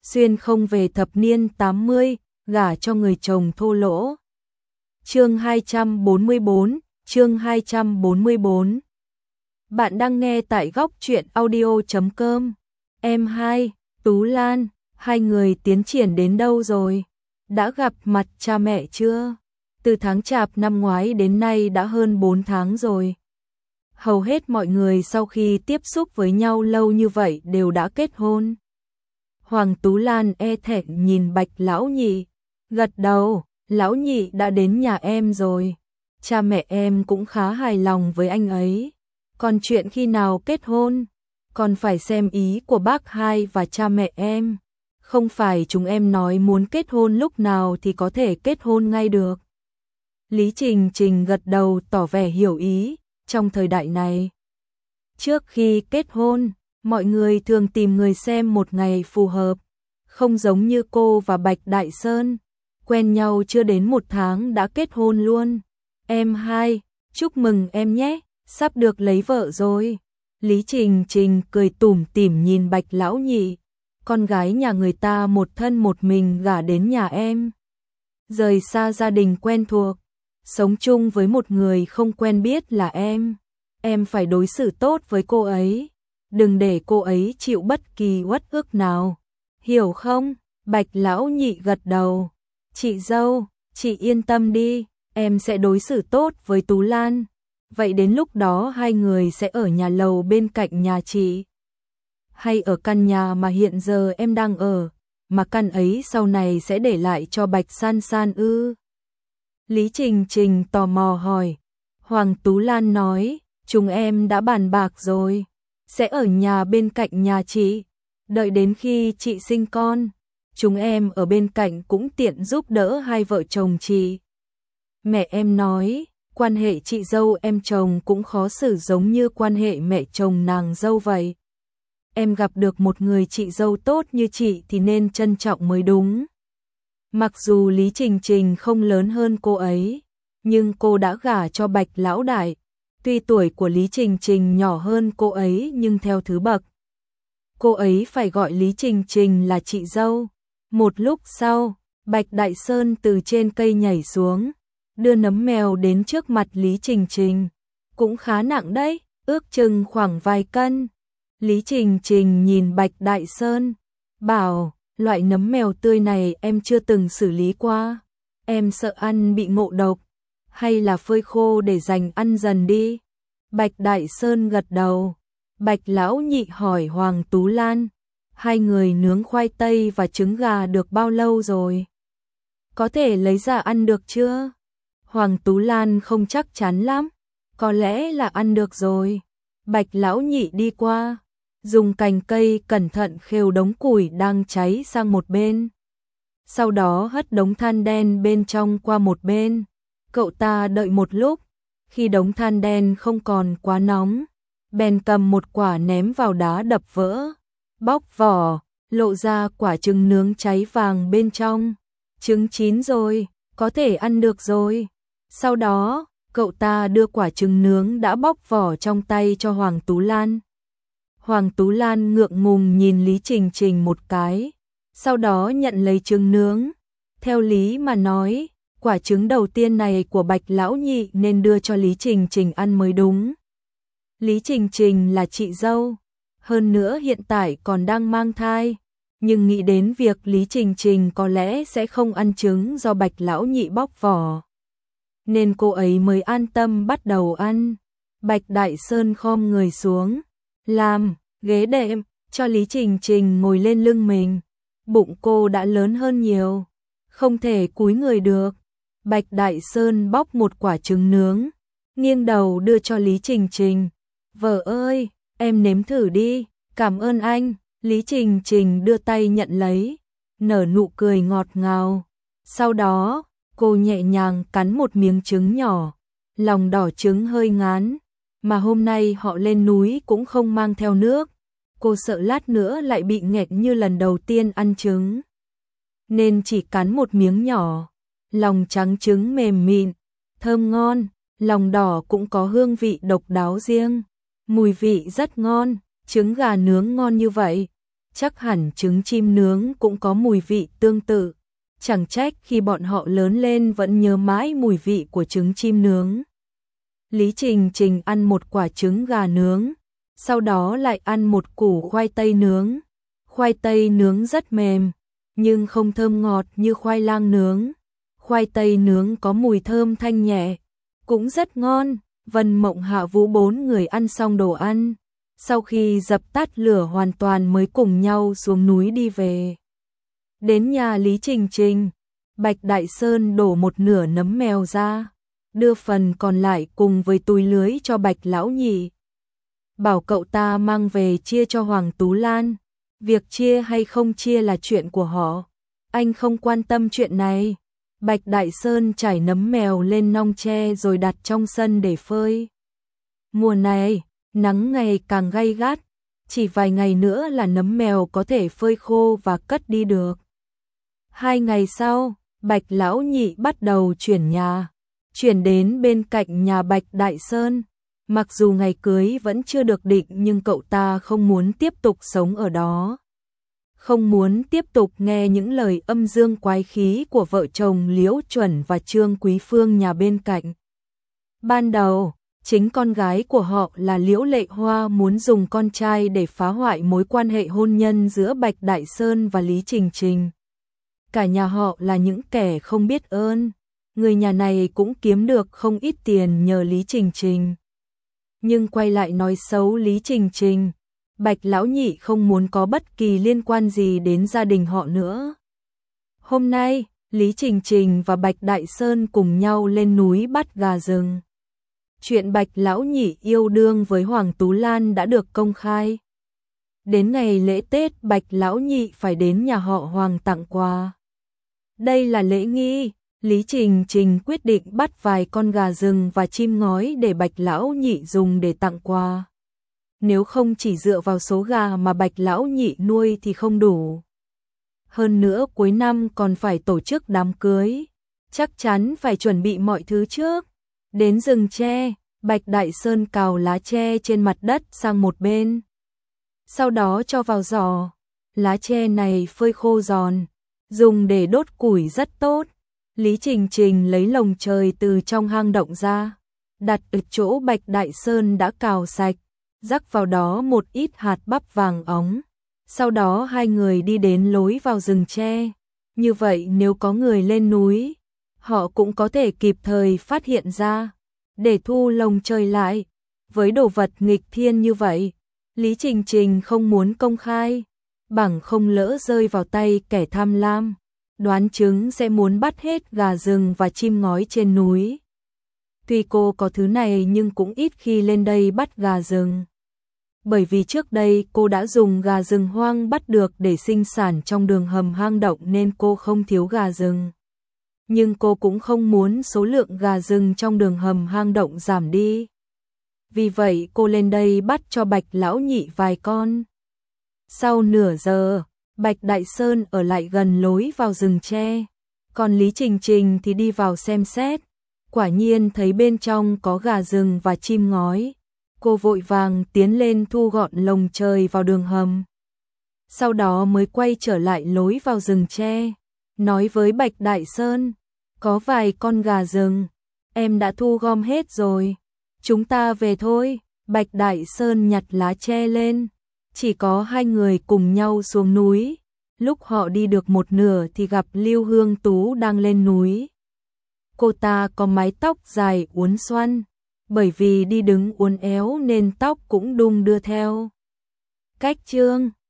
xuyên không về thập niên 80, gả cho người chồng thô lỗ. Chương 244, chương 244. Bạn đang nghe tại góc truyện audio.com. Em hai, Tú Lan, hai người tiến triển đến đâu rồi? Đã gặp mặt cha mẹ chưa? Từ tháng Chạp năm ngoái đến nay đã hơn 4 tháng rồi. Hầu hết mọi người sau khi tiếp xúc với nhau lâu như vậy đều đã kết hôn. Hoàng Tú Lan e thẹn nhìn Bạch lão nhị, gật đầu, lão nhị đã đến nhà em rồi. Cha mẹ em cũng khá hài lòng với anh ấy. Còn chuyện khi nào kết hôn, còn phải xem ý của bác hai và cha mẹ em. Không phải chúng em nói muốn kết hôn lúc nào thì có thể kết hôn ngay được. Lý Trình Trình gật đầu tỏ vẻ hiểu ý. Trong thời đại này, trước khi kết hôn, mọi người thường tìm người xem một ngày phù hợp. Không giống như cô và Bạch Đại Sơn, quen nhau chưa đến 1 tháng đã kết hôn luôn. Em hai, chúc mừng em nhé, sắp được lấy vợ rồi. Lý Trình Trình cười tủm tỉm nhìn Bạch lão nhị. Con gái nhà người ta một thân một mình gả đến nhà em. Rời xa gia đình quen thuộc, sống chung với một người không quen biết là em phải đối xử tốt với cô ấy, đừng để cô ấy chịu bất kỳ uất ức nào, hiểu không? Bạch lão nhị gật đầu. Chị dâu, chị yên tâm đi, em sẽ đối xử tốt với Tú Lan. Vậy đến lúc đó hai người sẽ ở nhà lầu bên cạnh nhà chị, hay ở căn nhà mà hiện giờ em đang ở, mà căn ấy sau này sẽ để lại cho Bạch San San ư? Lý Trình Trình tò mò hỏi. Hoàng Tú Lan nói, chúng em đã bàn bạc rồi, sẽ ở nhà bên cạnh nhà chị, đợi đến khi chị sinh con, chúng em ở bên cạnh cũng tiện giúp đỡ hai vợ chồng chị. Mẹ em nói, quan hệ chị dâu em chồng cũng khó xử giống như quan hệ mẹ chồng nàng dâu vậy. Em gặp được một người chị dâu tốt như chị thì nên trân trọng mới đúng. Mặc dù Lý Trình Trình không lớn hơn cô ấy, nhưng cô đã gả cho Bạch lão đại. Tuy tuổi của Lý Trình Trình nhỏ hơn cô ấy nhưng theo thứ bậc, cô ấy phải gọi Lý Trình Trình là chị dâu. Một lúc sau, Bạch Đại Sơn từ trên cây nhảy xuống, đưa nấm mèo đến trước mặt Lý Trình Trình. Cũng khá nặng đấy, ước chừng khoảng vài cân. Lý Trình Trình nhìn Bạch Đại Sơn, bảo, loại nấm mèo tươi này em chưa từng xử lý qua, em sợ ăn bị ngộ độc, hay là phơi khô để dành ăn dần đi. Bạch Đại Sơn gật đầu. Bạch lão nhị hỏi Hoàng Tú Lan, hai người nướng khoai tây và trứng gà được bao lâu rồi? Có thể lấy ra ăn được chưa? Hoàng Tú Lan không chắc chắn lắm, có lẽ là ăn được rồi. Bạch lão nhị đi qua, dùng cành cây cẩn thận khều đống củi đang cháy sang một bên. Sau đó hất đống than đen bên trong qua một bên. Cậu ta đợi một lúc, khi đống than đen không còn quá nóng, bèn cầm một quả ném vào đá đập vỡ, bóc vỏ, lộ ra quả trứng nướng cháy vàng bên trong. Trứng chín rồi, có thể ăn được rồi. Sau đó, cậu ta đưa quả trứng nướng đã bóc vỏ trong tay cho Hoàng Tú Lan. Hoàng Tú Lan ngượng ngùng nhìn Lý Trình Trình một cái, sau đó nhận lấy trứng nướng. Theo lý mà nói, quả trứng đầu tiên này của Bạch lão nhị nên đưa cho Lý Trình Trình ăn mới đúng. Lý Trình Trình là chị dâu, hơn nữa hiện tại còn đang mang thai, nhưng nghĩ đến việc Lý Trình Trình có lẽ sẽ không ăn trứng do Bạch lão nhị bóc vỏ, nên cô ấy mới an tâm bắt đầu ăn. Bạch Đại Sơn khom người xuống, làm ghế đệm cho Lý Trình Trình ngồi lên lưng mình. Bụng cô đã lớn hơn nhiều, không thể cúi người được. Bạch Đại Sơn bóc một quả trứng nướng, nghiêng đầu đưa cho Lý Trình Trình. Vợ ơi, em nếm thử đi, cảm ơn anh. Lý Trình Trình đưa tay nhận lấy, nở nụ cười ngọt ngào. Sau đó, cô nhẹ nhàng cắn một miếng trứng nhỏ, lòng đỏ trứng hơi ngán, mà hôm nay họ lên núi cũng không mang theo nước. Cô sợ lát nữa lại bị nghẹt như lần đầu tiên ăn trứng, nên chỉ cắn một miếng nhỏ. Lòng trắng trứng mềm mịn, thơm ngon, lòng đỏ cũng có hương vị độc đáo riêng, mùi vị rất ngon. Trứng gà nướng ngon như vậy, chắc hẳn trứng chim nướng cũng có mùi vị tương tự. Chẳng trách khi bọn họ lớn lên vẫn nhớ mãi mùi vị của trứng chim nướng. Lý Trình Trình ăn một quả trứng gà nướng, sau đó lại ăn một củ khoai tây nướng. Khoai tây nướng rất mềm, nhưng không thơm ngọt như khoai lang nướng. Khoai tây nướng có mùi thơm thanh nhẹ, cũng rất ngon. Vân Mộng Hạ Vũ bốn người ăn xong đồ ăn, sau khi dập tắt lửa hoàn toàn mới cùng nhau xuống núi đi về. Đến nhà Lý Trình Trình, Bạch Đại Sơn đổ một nửa nấm mèo ra, đưa phần còn lại cùng với túi lưới cho Bạch Lão Nhị. Bảo cậu ta mang về chia cho Hoàng Tú Lan, việc chia hay không chia là chuyện của họ, anh không quan tâm chuyện này. Bạch Đại Sơn trải nấm mèo lên nong tre rồi đặt trong sân để phơi. Mùa này, nắng ngày càng gay gắt, chỉ vài ngày nữa là nấm mèo có thể phơi khô và cất đi được. 2 ngày sau, Bạch Lão Nhị bắt đầu chuyển nhà, chuyển đến bên cạnh nhà Bạch Đại Sơn. Mặc dù ngày cưới vẫn chưa được định nhưng cậu ta không muốn tiếp tục sống ở đó. Không muốn tiếp tục nghe những lời âm dương quái khí của vợ chồng Liễu Chuẩn và Trương Quý Phương nhà bên cạnh. Ban đầu, chính con gái của họ là Liễu Lệ Hoa muốn dùng con trai để phá hoại mối quan hệ hôn nhân giữa Bạch Đại Sơn và Lý Trình Trình. Cả nhà họ là những kẻ không biết ơn, người nhà này cũng kiếm được không ít tiền nhờ Lý Trình Trình. Nhưng quay lại nói xấu Lý Trình Trình, Bạch Lão Nhị không muốn có bất kỳ liên quan gì đến gia đình họ nữa. Hôm nay, Lý Trình Trình và Bạch Đại Sơn cùng nhau lên núi bắt gà rừng. Chuyện Bạch Lão Nhị yêu đương với Hoàng Tú Lan đã được công khai. Đến ngày lễ Tết Bạch Lão Nhị phải đến nhà họ Hoàng tặng quà. Đây là lễ nghi, Lý Trình Trình quyết định bắt vài con gà rừng và chim ngói để Bạch Lão Nhị dùng để tặng quà. Nếu không chỉ dựa vào số gà mà Bạch Lão Nhị nuôi thì không đủ. Hơn nữa cuối năm còn phải tổ chức đám cưới, chắc chắn phải chuẩn bị mọi thứ trước. Đến rừng tre, Bạch Đại Sơn cào lá tre trên mặt đất sang một bên. Sau đó cho vào giò, lá tre này phơi khô giòn, dùng để đốt củi rất tốt. Lý Trình Trình lấy lồng trời từ trong hang động ra, đặt ở chỗ Bạch Đại Sơn đã cào sạch, rắc vào đó một ít hạt bắp vàng óng. Sau đó hai người đi đến lối vào rừng tre. Như vậy nếu có người lên núi, họ cũng có thể kịp thời phát hiện ra, để thu lồng trời lại. Với đồ vật nghịch thiên như vậy, Lý Trình Trình không muốn công khai, bằng không lỡ rơi vào tay kẻ tham lam, đoán chừng sẽ muốn bắt hết gà rừng và chim ngói trên núi. Tuy cô có thứ này nhưng cũng ít khi lên đây bắt gà rừng. Bởi vì trước đây cô đã dùng gà rừng hoang bắt được để sinh sản trong đường hầm hang động nên cô không thiếu gà rừng. Nhưng cô cũng không muốn số lượng gà rừng trong đường hầm hang động giảm đi. Vì vậy cô lên đây bắt cho Bạch Lão Nhị vài con. Sau nửa giờ, Bạch Đại Sơn ở lại gần lối vào rừng tre, còn Lý Trình Trình thì đi vào xem xét. Quả nhiên thấy bên trong có gà rừng và chim ngói. Cô vội vàng tiến lên thu gọn lồng trời vào đường hầm. Sau đó mới quay trở lại lối vào rừng tre, nói với Bạch Đại Sơn, có vài con gà rừng, em đã thu gom hết rồi, chúng ta về thôi. Bạch Đại Sơn nhặt lá tre lên, chỉ có hai người cùng nhau xuống núi. Lúc họ đi được một nửa thì gặp Lưu Hương Tú đang lên núi. Cô ta có mái tóc dài uốn xoăn, bởi vì đi đứng uốn éo nên tóc cũng đung đưa theo. Cách chương